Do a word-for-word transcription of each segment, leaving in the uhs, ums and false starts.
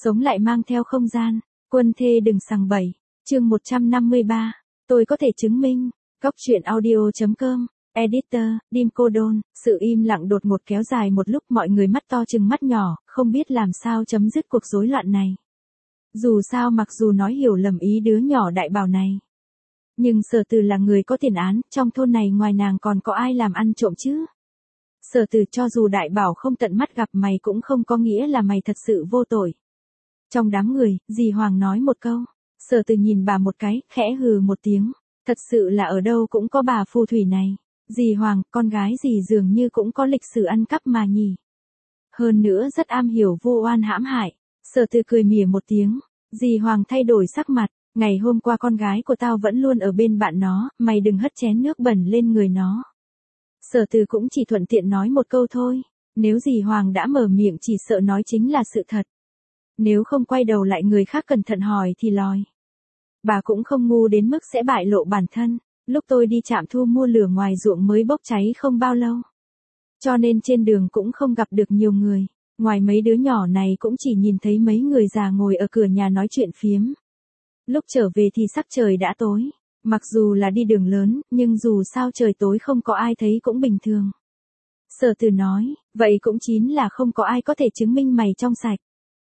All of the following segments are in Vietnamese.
Sống lại mang theo không gian, quân thê đừng sằng bậy. Chương một trăm năm mươi ba, tôi có thể chứng minh. Góc truyện audio.com, Editor, Dim Cô Đôn. Sự im lặng đột ngột kéo dài một lúc, mọi người mắt to chừng mắt nhỏ, không biết làm sao chấm dứt cuộc rối loạn này. Dù sao mặc dù nói hiểu lầm ý đứa nhỏ Đại Bảo này, nhưng Sở Từ là người có tiền án, trong thôn này ngoài nàng còn có ai làm ăn trộm chứ? Sở Từ, cho dù Đại Bảo không tận mắt gặp mày cũng không có nghĩa là mày thật sự vô tội. Trong đám người, dì Hoàng nói một câu. Sở Từ nhìn bà một cái, khẽ hừ một tiếng. Thật sự là ở đâu cũng có bà phù thủy này. Dì Hoàng, con gái dì dường như cũng có lịch sử ăn cắp mà nhỉ. Hơn nữa rất am hiểu vu oan hãm hại. Sở Từ cười mỉa một tiếng. Dì Hoàng thay đổi sắc mặt. Ngày hôm qua con gái của tao vẫn luôn ở bên bạn nó, mày đừng hất chén nước bẩn lên người nó. Sở Từ cũng chỉ thuận tiện nói một câu thôi. Nếu dì Hoàng đã mở miệng chỉ sợ nói chính là sự thật. Nếu không quay đầu lại người khác cẩn thận hỏi thì lòi. Bà cũng không ngu đến mức sẽ bại lộ bản thân. Lúc tôi đi trạm thu mua lửa ngoài ruộng mới bốc cháy không bao lâu. Cho nên trên đường cũng không gặp được nhiều người. Ngoài mấy đứa nhỏ này cũng chỉ nhìn thấy mấy người già ngồi ở cửa nhà nói chuyện phiếm. Lúc trở về thì sắc trời đã tối. Mặc dù là đi đường lớn, nhưng dù sao trời tối không có ai thấy cũng bình thường. Sở Từ nói, vậy cũng chính là không có ai có thể chứng minh mày trong sạch.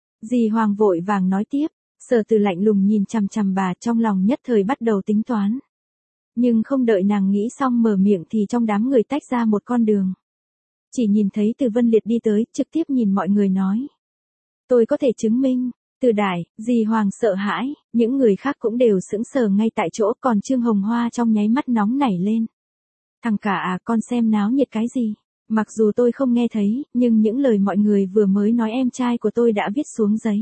Dì Hoàng vội vàng nói tiếp. Sở Từ lạnh lùng nhìn chằm chằm bà, trong lòng nhất thời bắt đầu tính toán. Nhưng không đợi nàng nghĩ xong mở miệng thì trong đám người tách ra một con đường. Chỉ nhìn thấy Từ Vân Liệt đi tới, trực tiếp nhìn mọi người nói. Tôi có thể chứng minh. Từ Đại, dì Hoàng sợ hãi, những người khác cũng đều sững sờ ngay tại chỗ, còn Trương Hồng Hoa trong nháy mắt nóng nảy lên. Thằng cả à, con xem náo nhiệt cái gì? Mặc dù tôi không nghe thấy, nhưng những lời mọi người vừa mới nói em trai của tôi đã viết xuống giấy.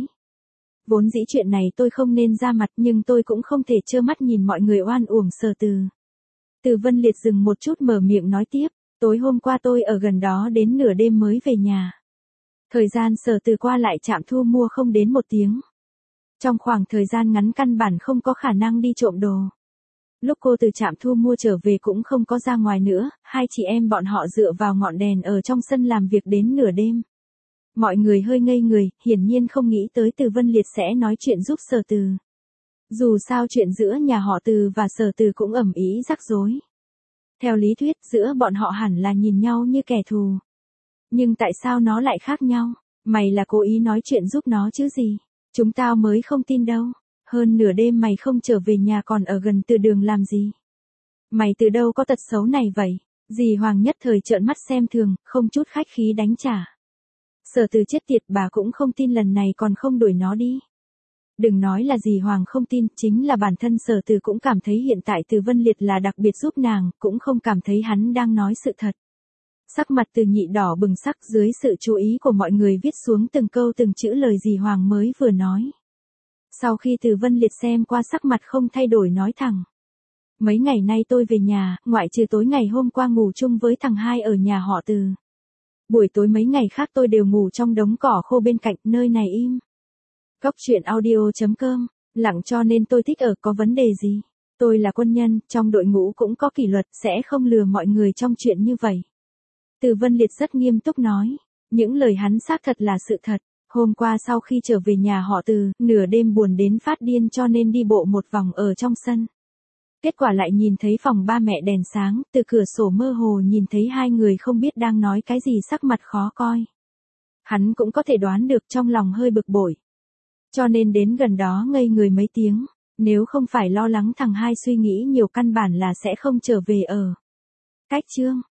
Vốn dĩ chuyện này tôi không nên ra mặt, nhưng tôi cũng không thể trơ mắt nhìn mọi người oan uổng Sở Từ. Từ Vân Liệt dừng một chút mở miệng nói tiếp, tối hôm qua tôi ở gần đó đến nửa đêm mới về nhà. Thời gian Sở Từ qua lại trạm thu mua không đến một tiếng. Trong khoảng thời gian ngắn căn bản không có khả năng đi trộm đồ. Lúc cô từ trạm thu mua trở về cũng không có ra ngoài nữa, hai chị em bọn họ dựa vào ngọn đèn ở trong sân làm việc đến nửa đêm. Mọi người hơi ngây người, hiển nhiên không nghĩ tới Từ Vân Liệt sẽ nói chuyện giúp Sở Từ. Dù sao chuyện giữa nhà họ Từ và Sở Từ cũng ầm ĩ rắc rối. Theo lý thuyết giữa bọn họ hẳn là nhìn nhau như kẻ thù. Nhưng tại sao nó lại khác nhau? Mày là cố ý nói chuyện giúp nó chứ gì? Chúng tao mới không tin đâu. Hơn nửa đêm mày không trở về nhà còn ở gần từ đường làm gì? Mày từ đâu có tật xấu này vậy? Dì Hoàng nhất thời trợn mắt xem thường, không chút khách khí đánh trả. Sở Từ chết tiệt, bà cũng không tin lần này còn không đuổi nó đi. Đừng nói là dì Hoàng không tin, chính là bản thân Sở Từ cũng cảm thấy hiện tại Từ Vân Liệt là đặc biệt giúp nàng, cũng không cảm thấy hắn đang nói sự thật. Sắc mặt Từ Nhị đỏ bừng sắc, dưới sự chú ý của mọi người viết xuống từng câu từng chữ lời dì Hoàng mới vừa nói. Sau khi Từ Vân Liệt xem qua sắc mặt không thay đổi nói thẳng. Mấy ngày nay tôi về nhà, ngoại trừ tối ngày hôm qua ngủ chung với thằng hai ở nhà họ Từ. Buổi tối mấy ngày khác tôi đều ngủ trong đống cỏ khô bên cạnh, nơi này im. Góc truyện audio.com, lặng cho nên tôi thích ở, có vấn đề gì? Tôi là quân nhân, trong đội ngũ cũng có kỷ luật, sẽ không lừa mọi người trong chuyện như vậy. Từ Vân Liệt rất nghiêm túc nói. Những lời hắn xác thật là sự thật. Hôm qua sau khi trở về nhà họ Từ, nửa đêm buồn đến phát điên cho nên đi bộ một vòng ở trong sân. Kết quả lại nhìn thấy phòng ba mẹ đèn sáng, từ cửa sổ mơ hồ nhìn thấy hai người không biết đang nói cái gì, sắc mặt khó coi. Hắn cũng có thể đoán được, trong lòng hơi bực bội. Cho nên đến gần đó ngây người mấy tiếng, nếu không phải lo lắng thằng hai suy nghĩ nhiều căn bản là sẽ không trở về ở. Cách chương